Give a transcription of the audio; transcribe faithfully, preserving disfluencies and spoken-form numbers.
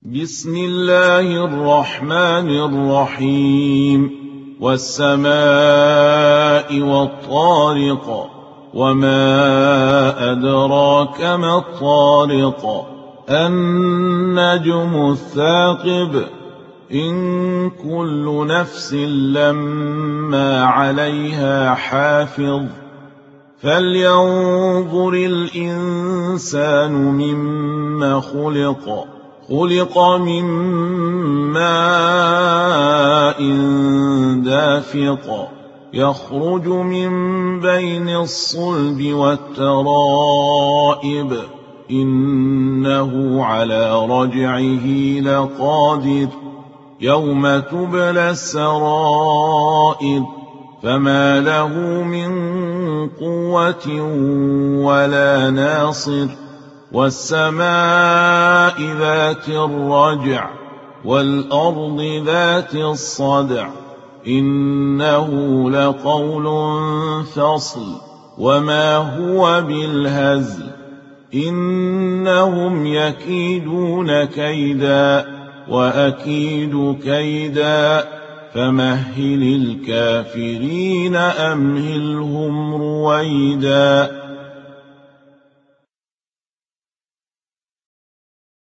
بسم الله الرحمن الرحيم والسماء والطارق وما أدراك ما الطارق النجم الثاقب إن كل نفس لما عليها حافظ فلينظر الإنسان مما خلق خلق من ماء دافق يخرج من بين الصلب والترائب إنه على رجعه لقادر يوم تبلى السرائر فما له من قوة ولا ناصر والسماء ذات الرجع والأرض ذات الصدع إنه لقول فصل وما هو بالهزل إنهم يكيدون كيدا وأكيد كيدا فمهل الكافرين أمهلهم رويدا